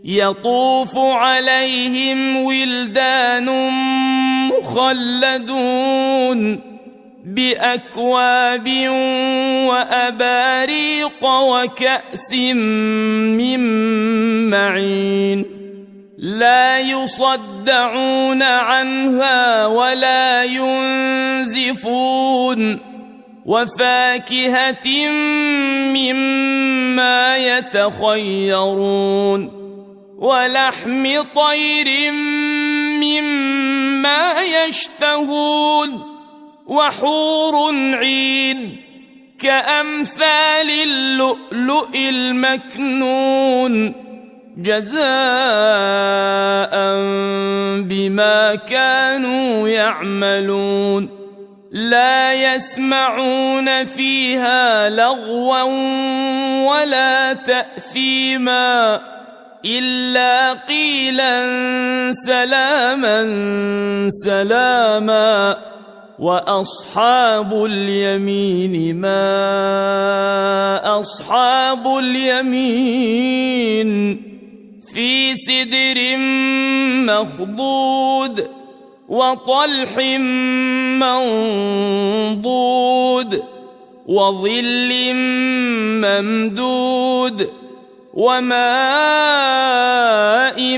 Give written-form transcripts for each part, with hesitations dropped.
يطوف عليهم ولدان مخلدون بأكواب وأباريق وكأس من معين لا يصدعون عنها ولا ينزفون وفاكهة مما يتخيرون ولحم طير مما يشتهون وحور عين كأمثال اللؤلؤ المكنون جزاء بما كانوا يعملون لا يسمعون فيها لغوا ولا تأثيما إلا قيلا سلاما سلاما وأصحاب اليمين ما أصحاب اليمين في سدر مخضود وطلح منضود وظل ممدود وماء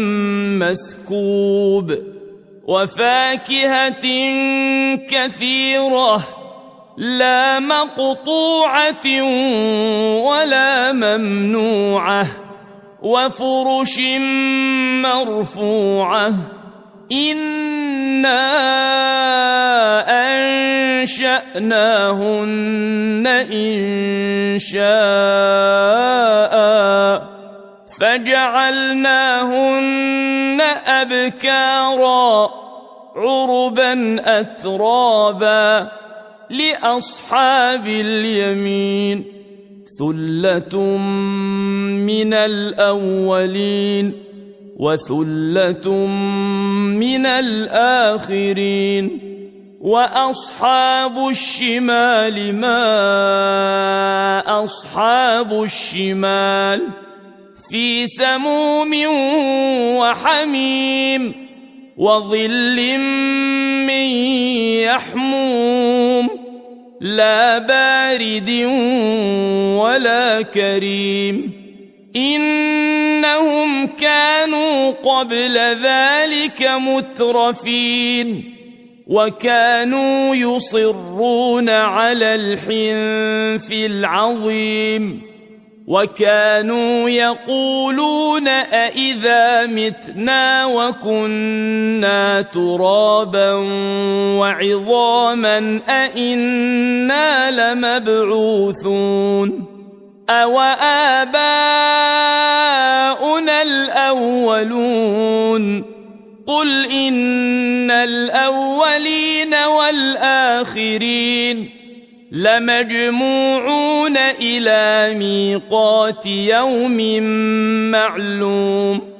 مسكوب وفاكهة كثيرة لا مقطوعة ولا ممنوعة وفرش مرفوعة إنا أنشأناهن إنشاء فجعلناهن أبكارا عربا أترابا لأصحاب اليمين ثلة من الأولين وثلة من الآخرين وأصحاب الشمال ما أصحاب الشمال في سموم وحميم وظل من يحموم لا بارد ولا كريم إنهم كانوا قبل ذلك مترفين وكانوا يصرون على الحنث العظيم وكانوا يقولون أإذا متنا وكنا ترابا وعظاما أإنا لمبعوثون أو آباؤنا الأولون قل إن الأولين والآخرين لمجموعون إلى ميقات يوم معلوم